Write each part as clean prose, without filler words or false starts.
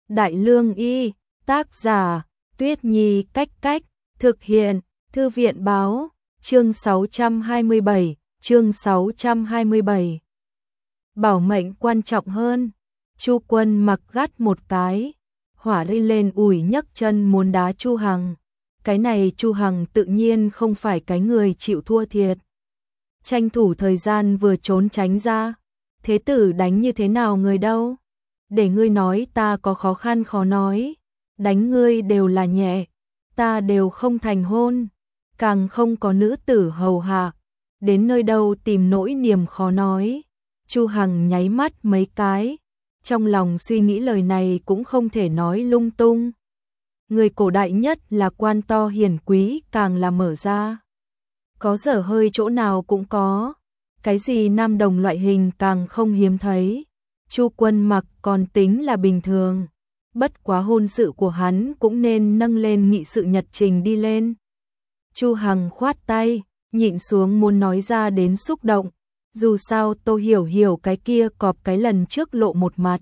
Đại Lương Y, tác giả, Tuyết Nhi Cách Cách, thực hiện, Thư viện Báo, chương 627, chương 627. Bảo mệnh quan trọng hơn. Chu Quân Mặc gắt một cái, hỏa đi lên ủi nhấc chân muốn đá Chu Hằng. Cái này Chu Hằng tự nhiên không phải cái người chịu thua thiệt. Tranh thủ thời gian vừa trốn tránh ra. Thế tử đánh như thế nào người đâu? Để ngươi nói ta có khó khăn khó nói. Đánh ngươi đều là nhẹ. Ta đều không thành hôn. Càng không có nữ tử hầu hạ. Đến nơi đâu tìm nỗi niềm khó nói. Chu Hằng nháy mắt mấy cái. Trong lòng suy nghĩ lời này cũng không thể nói lung tung. Người cổ đại nhất là quan to hiền quý càng là mở ra. Có dở hơi chỗ nào cũng có. Cái gì nam đồng loại hình càng không hiếm thấy. Chu Quân Mặc còn tính là bình thường. Bất quá hôn sự của hắn cũng nên nâng lên nghị sự nhật trình đi lên. Chu Hằng khoát tay, nhịn xuống muốn nói ra đến xúc động. Dù sao Tô Hiểu Hiểu cái kia cọp cái lần trước lộ một mặt.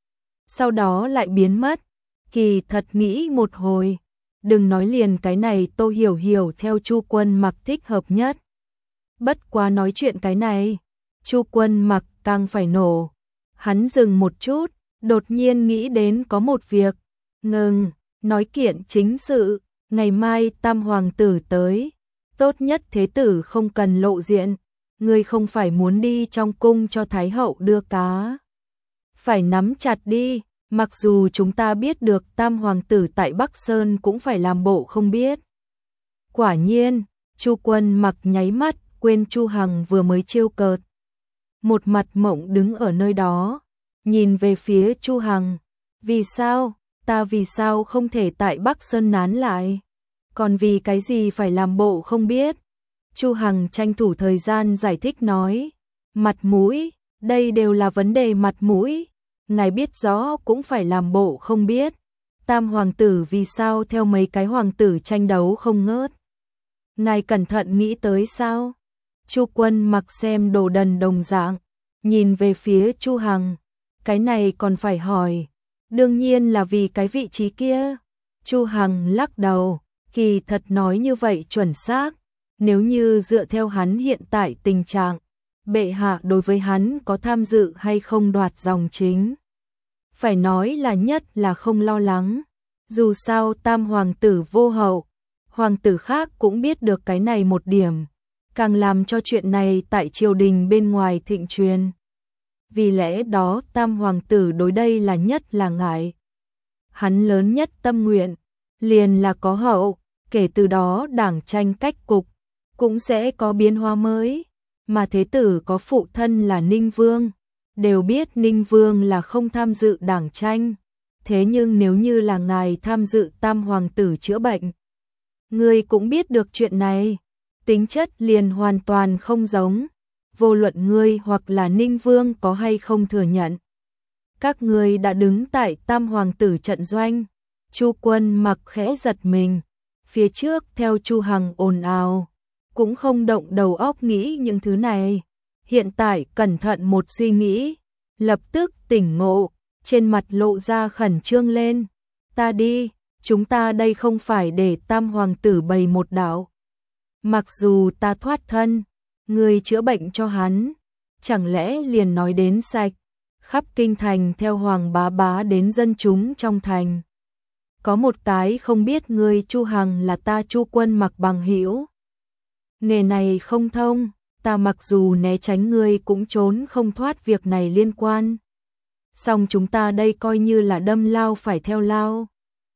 Sau đó lại biến mất. Kỳ thật nghĩ một hồi. Đừng nói liền cái này Tô Hiểu Hiểu theo Chu Quân Mặc thích hợp nhất. Bất quá nói chuyện cái này. Chu Quân Mặc càng phải nổ. Hắn dừng một chút. Đột nhiên nghĩ đến có một việc. Ngừng, nói kiện chính sự. Ngày mai Tam Hoàng tử tới. Tốt nhất thế tử không cần lộ diện. Ngươi không phải muốn đi trong cung cho Thái hậu đưa cá. Phải nắm chặt đi. Mặc dù chúng ta biết được Tam Hoàng tử tại Bắc Sơn cũng phải làm bộ không biết. Quả nhiên, Chu Quân Mặc nháy mắt quên Chu Hằng vừa mới trêu cợt. Một mặt mộng đứng ở nơi đó. Nhìn về phía Chu Hằng. Vì sao? Ta vì sao không thể tại Bắc Sơn nán lại? Còn vì cái gì phải làm bộ không biết? Chu Hằng tranh thủ thời gian giải thích nói. Mặt mũi, đây đều là vấn đề mặt mũi. Ngài biết rõ cũng phải làm bộ không biết. Tam Hoàng tử vì sao theo mấy cái hoàng tử tranh đấu không ngớt? Ngài cẩn thận nghĩ tới sao? Chu Quân Mặc xem đồ đần đồng dạng. Nhìn về phía Chu Hằng. Cái này còn phải hỏi. Đương nhiên là vì cái vị trí kia. Chu Hằng lắc đầu. Kỳ thật nói như vậy chuẩn xác. Nếu như dựa theo hắn hiện tại tình trạng, bệ hạ đối với hắn có tham dự hay không đoạt dòng chính. Phải nói là nhất là không lo lắng. Dù sao Tam Hoàng tử vô hậu, hoàng tử khác cũng biết được cái này một điểm. Càng làm cho chuyện này tại triều đình bên ngoài thịnh truyền. Vì lẽ đó Tam Hoàng tử đối đây là nhất là ngại. Hắn lớn nhất tâm nguyện, liền là có hậu, kể từ đó đảng tranh cách cục, cũng sẽ có biến hóa mới. Mà thế tử có phụ thân là Ninh Vương, đều biết Ninh Vương là không tham dự đảng tranh. Thế nhưng nếu như là ngài tham dự Tam Hoàng tử chữa bệnh, ngươi cũng biết được chuyện này, tính chất liền hoàn toàn không giống. Vô luận ngươi hoặc là Ninh Vương có hay không thừa nhận. Các ngươi đã đứng tại Tam Hoàng tử trận doanh. Chu Quân Mặc khẽ giật mình. Phía trước theo Chu Hằng ồn ào, cũng không động đầu óc nghĩ những thứ này. Hiện tại cẩn thận một suy nghĩ, lập tức tỉnh ngộ, trên mặt lộ ra khẩn trương lên. Ta đi, chúng ta đây không phải để Tam Hoàng tử bày một đạo. Mặc dù ta thoát thân, người chữa bệnh cho hắn, chẳng lẽ liền nói đến sạch, khắp kinh thành theo Hoàng bá bá đến dân chúng trong thành. Có một cái không biết ngươi Chu Hằng là ta Chu Quân Mặc bằng hữu. Nghề này không thông, ta mặc dù né tránh ngươi cũng trốn không thoát việc này liên quan. Song chúng ta đây coi như là đâm lao phải theo lao.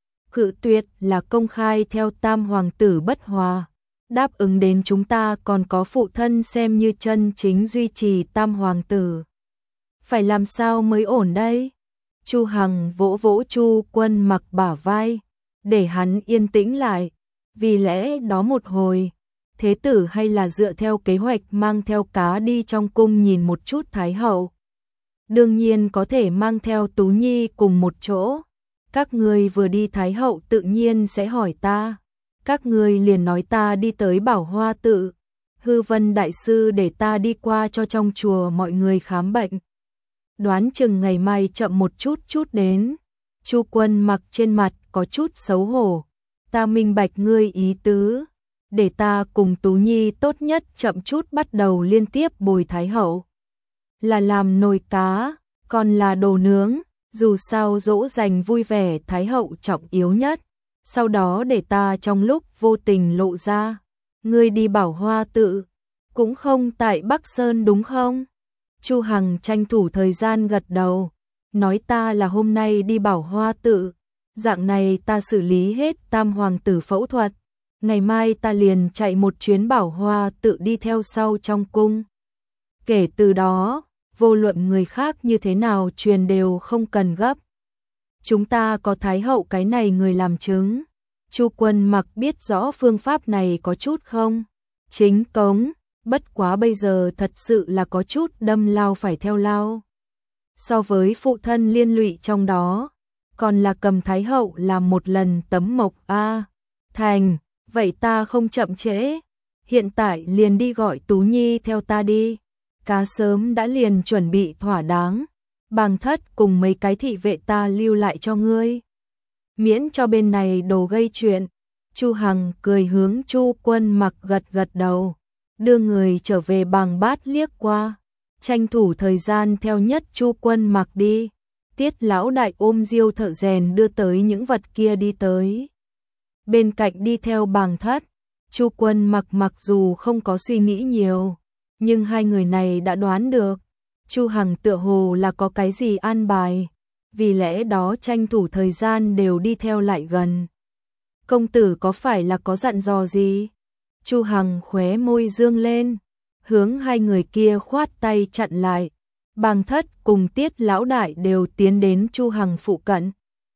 Cự tuyệt là công khai theo Tam Hoàng tử bất hòa. Đáp ứng đến chúng ta còn có phụ thân xem như chân chính duy trì Tam Hoàng tử. Phải làm sao mới ổn đây? Chu Hằng vỗ vỗ Chu Quân Mặc bả vai, để hắn yên tĩnh lại. Vì lẽ đó một hồi, thế tử hay là dựa theo kế hoạch mang theo cá đi trong cung nhìn một chút Thái hậu. Đương nhiên có thể mang theo Tú Nhi cùng một chỗ. Các ngươi vừa đi Thái hậu tự nhiên sẽ hỏi ta. Các ngươi liền nói ta đi tới Bảo Hoa tự. Hư Vân đại sư để ta đi qua cho trong chùa mọi người khám bệnh. Đoán chừng ngày mai chậm một chút đến. Chu Quân Mặc trên mặt có chút xấu hổ. Ta minh bạch ngươi ý tứ, để ta cùng Tú Nhi tốt nhất chậm chút bắt đầu liên tiếp bồi Thái hậu. Là làm nồi cá, còn là đồ nướng, dù sao dỗ dành vui vẻ Thái hậu trọng yếu nhất. Sau đó để ta trong lúc vô tình lộ ra, ngươi đi Bảo Hoa tự, cũng không tại Bắc Sơn đúng không? Chu Hằng tranh thủ thời gian gật đầu, nói ta là hôm nay đi Bảo Hoa tự, dạng này ta xử lý hết tam hoàng tử phẫu thuật, ngày mai ta liền chạy một chuyến Bảo Hoa tự đi theo sau trong cung. Kể từ đó, vô luận người khác như thế nào truyền đều không cần gấp. Chúng ta có Thái hậu cái này người làm chứng. Chu Quân Mặc biết rõ phương pháp này có chút không chính cống, bất quá bây giờ thật sự là có chút đâm lao phải theo lao. So với phụ thân liên lụy trong đó, còn là cầm Thái hậu làm một lần tấm mộc a. Thành, vậy ta không chậm trễ, hiện tại liền đi gọi Tú Nhi theo ta đi. Cá sớm đã liền chuẩn bị thỏa đáng, Bàng Thất cùng mấy cái thị vệ ta lưu lại cho ngươi, miễn cho bên này đồ gây chuyện. Chu Hằng cười hướng Chu Quân Mặc gật gật đầu, đưa người trở về Bàng Bát liếc qua, tranh thủ thời gian theo nhất Chu Quân Mặc đi. Tiết lão đại ôm Diêu Thợ Rèn đưa tới những vật kia đi tới. Bên cạnh đi theo Bàng Thất, Chu Quân Mặc mặc dù không có suy nghĩ nhiều, nhưng hai người này đã đoán được Chu Hằng tựa hồ là có cái gì an bài, vì lẽ đó tranh thủ thời gian đều đi theo lại gần. Công tử có phải là có dặn dò gì? Chu Hằng khóe môi dương lên, hướng hai người kia khoát tay chặn lại. Bàng Thất cùng Tiết lão đại đều tiến đến Chu Hằng phụ cận.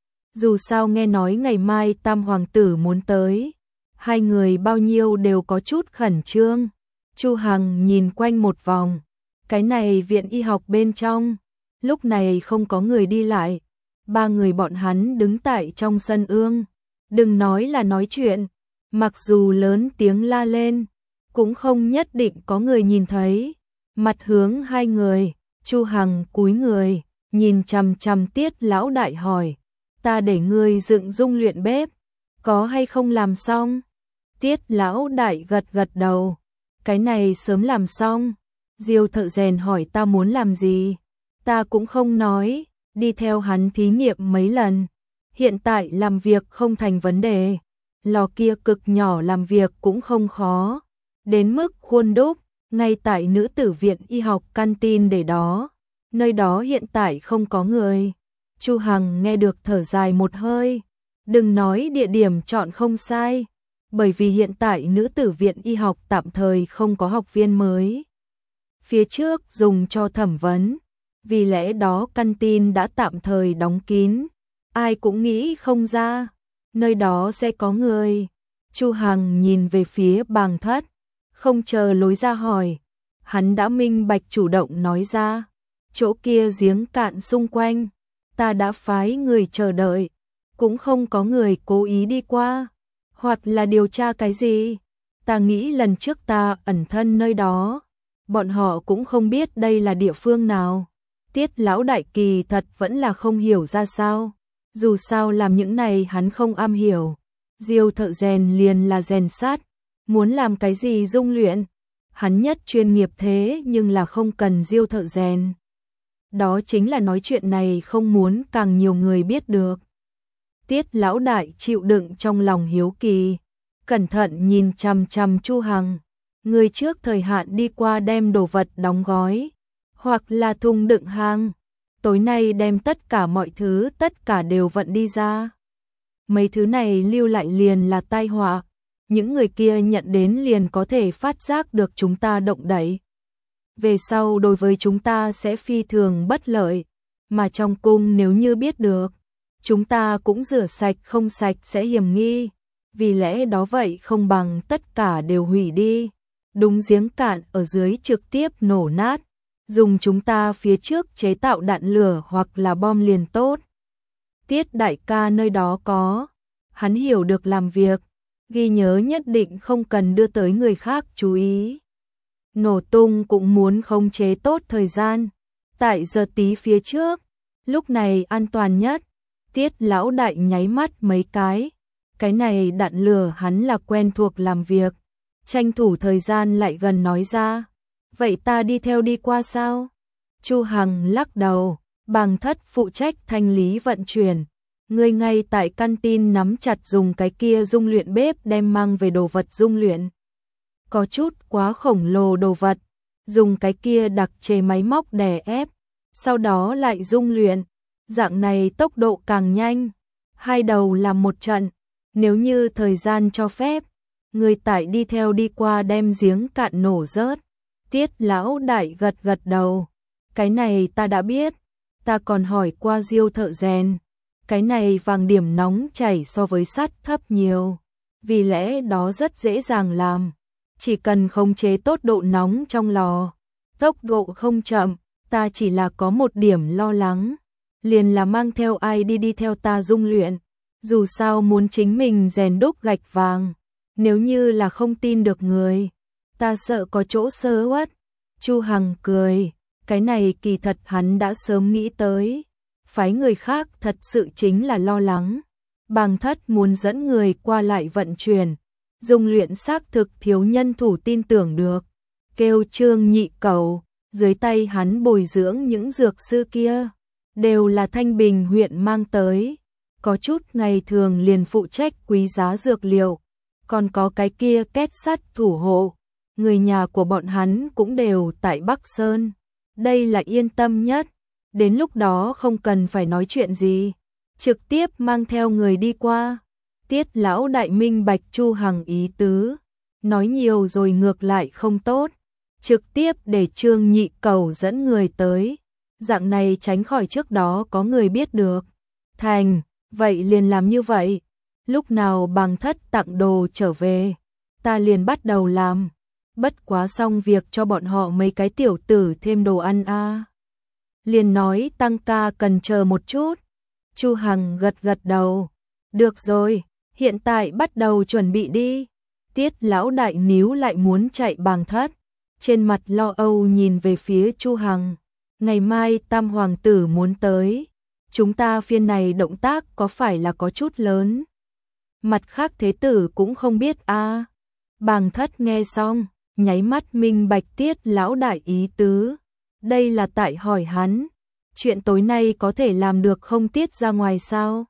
Dù sao nghe nói ngày mai tam hoàng tử muốn tới, hai người bao nhiêu đều có chút khẩn trương. Chu Hằng nhìn quanh một vòng, cái này viện y học bên trong, lúc này không có người đi lại, ba người bọn hắn đứng tại trong sân ương, đừng nói là nói chuyện, mặc dù lớn tiếng la lên, cũng không nhất định có người nhìn thấy. Mặt hướng hai người, Chu Hằng cúi người, nhìn chằm chằm Tiết lão đại hỏi, ta để ngươi dựng dung luyện bếp, có hay không làm xong? Tiết lão đại gật gật đầu, cái này sớm làm xong. Diêu Thợ Rèn hỏi ta muốn làm gì, ta cũng không nói, đi theo hắn thí nghiệm mấy lần, hiện tại làm việc không thành vấn đề, lò kia cực nhỏ làm việc cũng không khó, đến mức khuôn đúc, ngay tại nữ tử viện y học canteen để đó, nơi đó hiện tại không có người. Chu Hằng nghe được thở dài một hơi, đừng nói địa điểm chọn không sai, bởi vì hiện tại nữ tử viện y học tạm thời không có học viên mới. Phía trước dùng cho thẩm vấn, vì lẽ đó canteen đã tạm thời đóng kín, ai cũng nghĩ không ra, nơi đó sẽ có người. Chu Hằng nhìn về phía Bàng Thất, không chờ lối ra hỏi, hắn đã minh bạch chủ động nói ra, chỗ kia giếng cạn xung quanh, ta đã phái người chờ đợi, cũng không có người cố ý đi qua, hoặc là điều tra cái gì, ta nghĩ lần trước ta ẩn thân nơi đó, bọn họ cũng không biết đây là địa phương nào. Tiết lão đại kỳ thật vẫn là không hiểu ra sao, dù sao làm những này hắn không am hiểu. Diêu Thợ Rèn liền là rèn sát, muốn làm cái gì dung luyện, hắn nhất chuyên nghiệp thế nhưng là không cần Diêu Thợ Rèn. Đó chính là nói chuyện này không muốn càng nhiều người biết được. Tiết lão đại chịu đựng trong lòng hiếu kỳ, cẩn thận nhìn chằm chằm Chu Hằng, người trước thời hạn đi qua đem đồ vật đóng gói, hoặc là thùng đựng hàng, tối nay đem tất cả mọi thứ tất cả đều vận đi ra. Mấy thứ này lưu lại liền là tai họa, những người kia nhận đến liền có thể phát giác được chúng ta động đậy. Về sau đối với chúng ta sẽ phi thường bất lợi, mà trong cung nếu như biết được, chúng ta cũng rửa sạch không sạch sẽ hiểm nghi, vì lẽ đó vậy không bằng tất cả đều hủy đi, đúng giếng cạn ở dưới trực tiếp nổ nát, dùng chúng ta phía trước chế tạo đạn lửa hoặc là bom liền tốt. Tiết đại ca nơi đó có, hắn hiểu được làm việc, ghi nhớ nhất định không cần đưa tới người khác chú ý. Nổ tung cũng muốn khống chế tốt thời gian, tại giờ tí phía trước, lúc này an toàn nhất. Tiết lão đại nháy mắt mấy cái này đạn lửa hắn là quen thuộc làm việc, tranh thủ thời gian lại gần nói ra, vậy ta đi theo đi qua sao? Chu Hằng lắc đầu, Bàng Thất phụ trách thanh lý vận chuyển, ngươi ngay tại canteen nắm chặt dùng cái kia dung luyện bếp đem mang về đồ vật dung luyện. Có chút quá khổng lồ đồ vật, dùng cái kia đặc chế máy móc đè ép, sau đó lại dung luyện, dạng này tốc độ càng nhanh, hai đầu làm một trận, nếu như thời gian cho phép, người tại đi theo đi qua đem giếng cạn nổ rớt. Tiết lão đại gật gật đầu, cái này ta đã biết, ta còn hỏi qua Diêu thợ rèn, cái này vàng điểm nóng chảy so với sắt thấp nhiều, vì lẽ đó rất dễ dàng làm, chỉ cần khống chế tốt độ nóng trong lò, tốc độ không chậm, ta chỉ là có một điểm lo lắng, liền là mang theo ai đi theo ta dung luyện, dù sao muốn chính mình rèn đúc gạch vàng, nếu như là không tin được người, ta sợ có chỗ sơ uất. Chu Hằng cười, cái này kỳ thật hắn đã sớm nghĩ tới, phái người khác thật sự chính là lo lắng. Bàng Thất muốn dẫn người qua lại vận chuyển, dung luyện xác thực thiếu nhân thủ tin tưởng được, kêu Trương Nhị Cẩu, dưới tay hắn bồi dưỡng những dược sư kia, đều là Thanh Bình huyện mang tới, có chút ngày thường liền phụ trách quý giá dược liệu, còn có cái kia két sắt thủ hộ, người nhà của bọn hắn cũng đều tại Bắc Sơn, đây là yên tâm nhất, đến lúc đó không cần phải nói chuyện gì, trực tiếp mang theo người đi qua. Tiết lão đại minh bạch Chu Hằng ý tứ, nói nhiều rồi ngược lại không tốt, trực tiếp để Trương Nhị Cẩu dẫn người tới, dạng này tránh khỏi trước đó có người biết được. Thành, vậy liền làm như vậy, lúc nào Bàng Thất tặng đồ trở về, ta liền bắt đầu làm, bất quá xong việc cho bọn họ mấy cái tiểu tử thêm đồ ăn a. Liền nói tăng ca cần chờ một chút. Chu Hằng gật gật đầu, được rồi, hiện tại bắt đầu chuẩn bị đi. Tiết lão đại níu lại muốn chạy Bàng Thất, trên mặt lo âu nhìn về phía Chu Hằng, ngày mai Tam hoàng tử muốn tới, chúng ta phiên này động tác có phải là có chút lớn? Mặt khác thế tử cũng không biết a. Bàng Thất nghe xong, nháy mắt minh bạch Tiết lão đại ý tứ, đây là tại hỏi hắn, chuyện tối nay có thể làm được không tiết ra ngoài sao?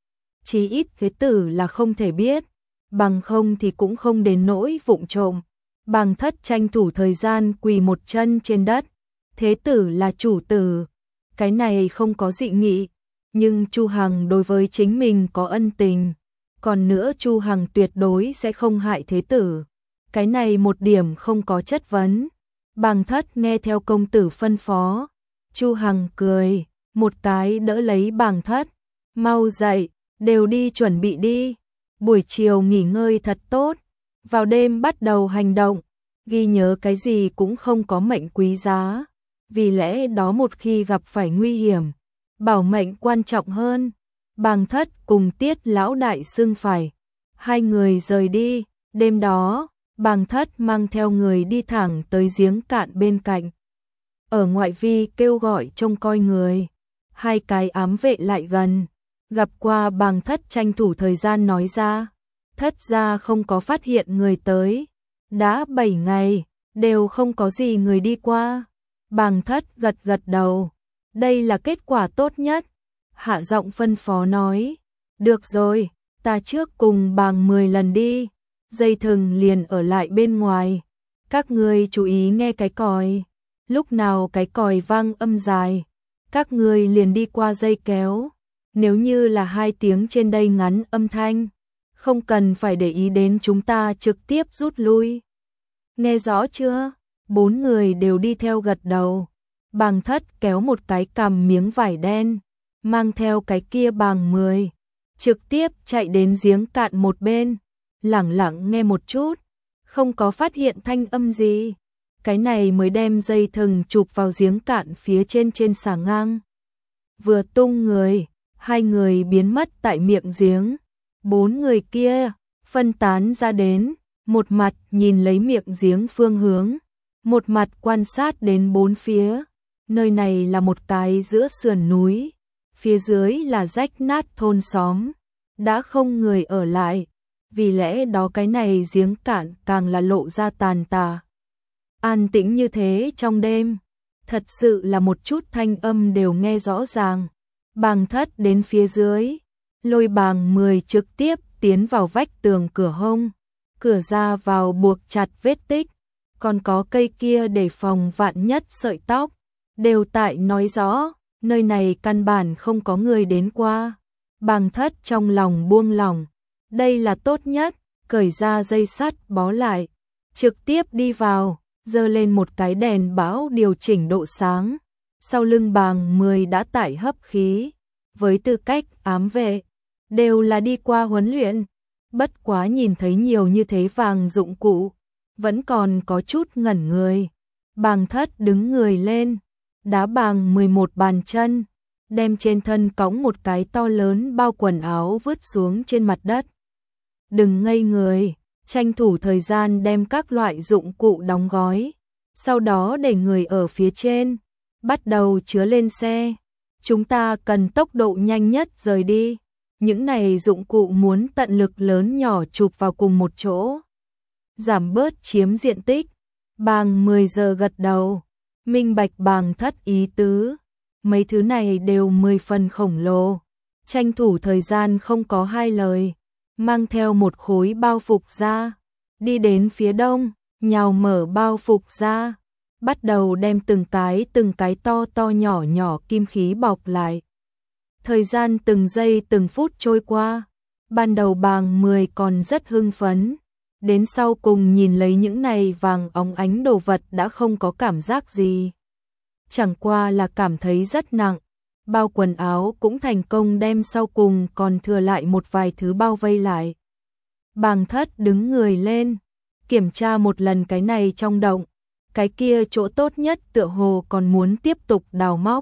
Chí ít thế tử là không thể biết, bằng không thì cũng không đến nỗi vụng trộm. Bàng Thất tranh thủ thời gian quỳ một chân trên đất, thế tử là chủ tử, cái này không có dị nghị, nhưng Chu Hằng đối với chính mình có ân tình, còn nữa Chu Hằng tuyệt đối sẽ không hại thế tử, cái này một điểm không có chất vấn. Bàng Thất nghe theo công tử phân phó, Chu Hằng cười, một cái đỡ lấy Bàng Thất, mau dậy, đều đi chuẩn bị đi, buổi chiều nghỉ ngơi thật tốt, vào đêm bắt đầu hành động, ghi nhớ cái gì cũng không có mệnh quý giá, vì lẽ đó một khi gặp phải nguy hiểm, bảo mệnh quan trọng hơn. Bàng Thất cùng Tiết lão đại xưng phải, hai người rời đi, đêm đó, Bàng Thất mang theo người đi thẳng tới giếng cạn bên cạnh. Ở ngoại vi kêu gọi trông coi người, hai cái ám vệ lại gần, gặp qua Bàng Thất tranh thủ thời gian nói ra, thất gia không có phát hiện người tới, đã 7 ngày, đều không có gì người đi qua. Bàng Thất gật gật đầu, đây là kết quả tốt nhất. Hạ giọng phân phó nói, được rồi, ta trước cùng Bàng 10 lần đi, dây thừng liền ở lại bên ngoài, các ngươi chú ý nghe cái còi, lúc nào cái còi vang âm dài, các ngươi liền đi qua dây kéo, nếu như là 2 tiếng trên đây ngắn âm thanh, không cần phải để ý đến chúng ta trực tiếp rút lui. Nghe rõ chưa? 4 người đều đi theo gật đầu. Bàng Thất kéo một cái cầm miếng vải đen, mang theo cái kia Bàng 10, trực tiếp chạy đến giếng cạn một bên, lẳng lặng nghe một chút, không có phát hiện thanh âm gì. Cái này mới đem dây thừng chụp vào giếng cạn phía trên xà ngang. Vừa tung người, 2 người biến mất tại miệng giếng. 4 người kia phân tán ra đến, một mặt nhìn lấy miệng giếng phương hướng, một mặt quan sát đến bốn phía. Nơi này là một cái giữa sườn núi, phía dưới là rách nát thôn xóm, đã không người ở lại, vì lẽ đó cái này giếng cạn càng là lộ ra tàn tà. An tĩnh như thế trong đêm, thật sự là một chút thanh âm đều nghe rõ ràng. Bàng Thất đến phía dưới, lôi Bàng 10 trực tiếp tiến vào vách tường cửa hông, cửa ra vào buộc chặt vết tích, còn có cây kia để phòng vạn nhất sợi tóc, đều tại nói rõ, nơi này căn bản không có người đến qua. Bàng Thất trong lòng buông lỏng, đây là tốt nhất, cởi ra dây sắt bó lại, trực tiếp đi vào, giơ lên một cái đèn bão điều chỉnh độ sáng. Sau lưng Bàng 10 đã tải hấp khí, với tư cách ám vệ, đều là đi qua huấn luyện, bất quá nhìn thấy nhiều như thế vàng dụng cụ, vẫn còn có chút ngẩn người. Bàng Thất đứng người lên, đá Bàng 11 bàn chân, đem trên thân cõng một cái to lớn bao quần áo vứt xuống trên mặt đất. Đừng ngây người, tranh thủ thời gian đem các loại dụng cụ đóng gói, sau đó để người ở phía trên, bắt đầu chứa lên xe. Chúng ta cần tốc độ nhanh nhất rời đi. Những này dụng cụ muốn tận lực lớn nhỏ chụp vào cùng một chỗ, giảm bớt chiếm diện tích. Bàng 10 giờ gật đầu, minh bạch Bàng Thất ý tứ. Mấy thứ này đều 10 phần khổng lồ, tranh thủ thời gian không có hai lời, mang theo một khối bao phục ra, đi đến phía đông, nhào mở bao phục ra, bắt đầu đem từng cái to to nhỏ nhỏ kim khí bọc lại. Thời gian từng giây từng phút trôi qua, ban đầu Bàng 10 còn rất hưng phấn, đến sau cùng nhìn lấy những này vàng óng ánh đồ vật đã không có cảm giác gì. Chẳng qua là cảm thấy rất nặng, bao quần áo cũng thành công đem sau cùng còn thừa lại một vài thứ bao vây lại. Bàng Thất đứng người lên, kiểm tra một lần cái này trong động, cái kia chỗ tốt nhất tựa hồ còn muốn tiếp tục đào móc.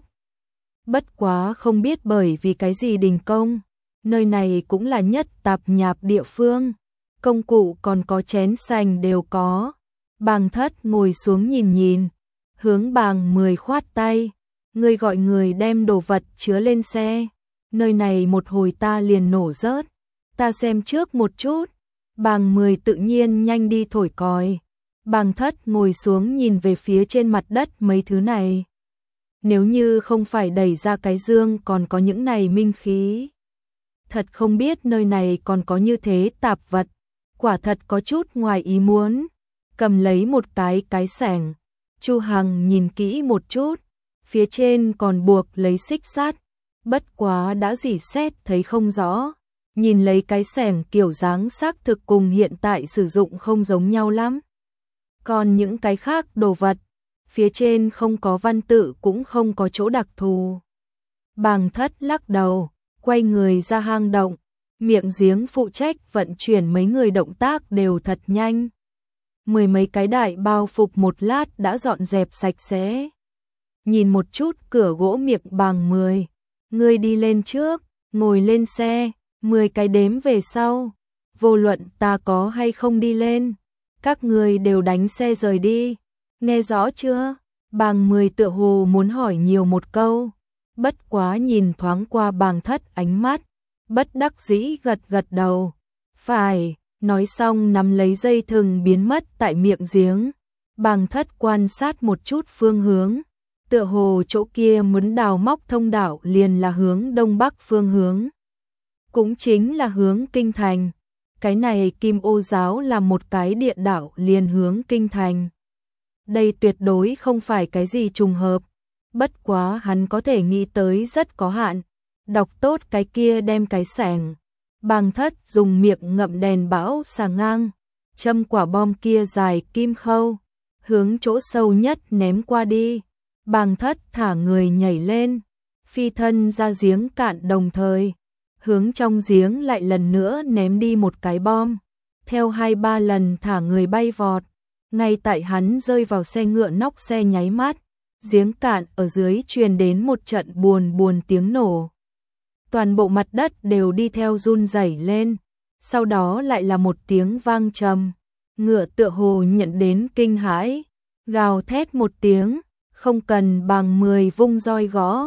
Bất quá không biết bởi vì cái gì đình công, nơi này cũng là nhất tạp nhạp địa phương, công cụ còn có chén sành đều có. Bàng Thất ngồi xuống nhìn nhìn, hướng Bàng 10 khoát tay, người gọi người đem đồ vật chứa lên xe, nơi này một hồi ta liền nổ rớt, ta xem trước một chút. Bàng 10 tự nhiên nhanh đi thổi còi. Bàng Thất ngồi xuống nhìn về phía trên mặt đất mấy thứ này. Nếu như không phải đẩy ra cái dương còn có những này minh khí, thật không biết nơi này còn có như thế tạp vật, quả thật có chút ngoài ý muốn. Cầm lấy một cái xẻng, Chu Hằng nhìn kỹ một chút, phía trên còn buộc lấy xích sắt, bất quá đã rỉ sét thấy không rõ. Nhìn lấy cái xẻng kiểu dáng xác thực cùng hiện tại sử dụng không giống nhau lắm. Còn những cái khác đồ vật, phía trên không có văn tự cũng không có chỗ đặc thù. Bàng Thất lắc đầu, quay người ra hang động, miệng giếng phụ trách vận chuyển mấy người động tác đều thật nhanh. 10 mấy cái đại bao phục một lát đã dọn dẹp sạch sẽ. Nhìn một chút cửa gỗ miệng Bàng 10, ngươi đi lên trước, ngồi lên xe, 10 cái đếm về sau, vô luận ta có hay không đi lên, các người đều đánh xe rời đi, nghe rõ chưa? Bàng 10 tựa hồ muốn hỏi nhiều một câu, bất quá nhìn thoáng qua Bàng Thất ánh mắt, bất đắc dĩ gật gật đầu. Phải, nói xong nắm lấy dây thừng biến mất tại miệng giếng. Bàng Thất quan sát một chút phương hướng, tựa hồ chỗ kia muốn đào móc thông đạo liền là hướng đông bắc phương hướng, cũng chính là hướng kinh thành. Cái này Kim Ô giáo là một cái địa đạo liền hướng kinh thành. Đây tuyệt đối không phải cái gì trùng hợp, bất quá hắn có thể nghĩ tới rất có hạn. Đọc tốt cái kia đem cái xẻng. Bàng Thất dùng miệng ngậm đèn bão xà ngang, châm quả bom kia dài kim khâu, hướng chỗ sâu nhất ném qua đi. Bàng Thất thả người nhảy lên, phi thân ra giếng cạn đồng thời, hướng trong giếng lại lần nữa ném đi một cái bom, theo 2-3 lần thả người bay vọt. Ngay tại hắn rơi vào xe ngựa nóc xe nháy mắt, giếng cạn ở dưới truyền đến một trận buồn tiếng nổ. Toàn bộ mặt đất đều đi theo run rẩy lên, sau đó lại là một tiếng vang trầm, ngựa tựa hồ nhận đến kinh hãi, gào thét một tiếng, không cần Bàng 10 vung roi gõ,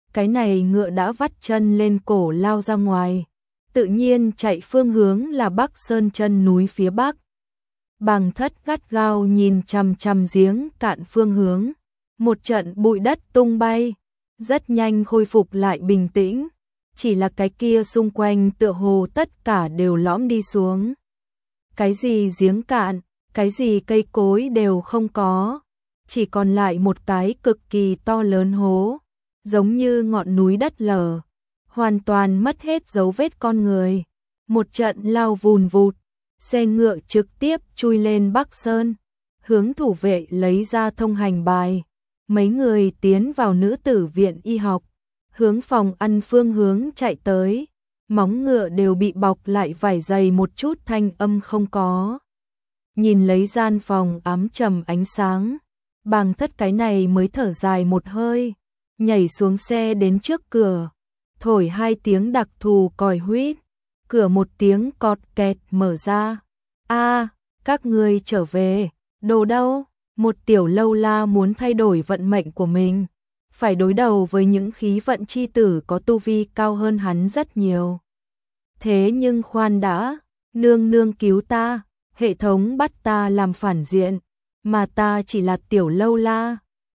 cái này ngựa đã vắt chân lên cổ lao ra ngoài, tự nhiên chạy phương hướng là Bắc Sơn chân núi phía bắc. Bàng Thất gắt gao nhìn chằm chằm giếng cạn phương hướng, một trận bụi đất tung bay, rất nhanh khôi phục lại bình tĩnh, chỉ là cái kia xung quanh tựa hồ tất cả đều lõm đi xuống. Cái gì giếng cạn, cái gì cây cối đều không có, chỉ còn lại một cái cực kỳ to lớn hố, giống như ngọn núi đất lở, hoàn toàn mất hết dấu vết con người. Một trận lao vùn vụt, xe ngựa trực tiếp chui lên Bắc Sơn, hướng thủ vệ lấy ra thông hành bài. Mấy người tiến vào nữ tử viện y học, hướng phòng ăn phương hướng chạy tới, móng ngựa đều bị bọc lại vải dày một chút thanh âm không có. Nhìn lấy gian phòng ám trầm ánh sáng, Bàng Thất cái này mới thở dài một hơi, nhảy xuống xe đến trước cửa, thổi 2 tiếng đặc thù còi huýt, cửa một tiếng cọt kẹt mở ra. A, các ngươi trở về, đồ đâu? Một tiểu lâu la muốn thay đổi vận mệnh của mình, phải đối đầu với những khí vận chi tử có tu vi cao hơn hắn rất nhiều. Thế nhưng khoan đã, nương nương cứu ta, hệ thống bắt ta làm phản diện, mà ta chỉ là tiểu lâu la,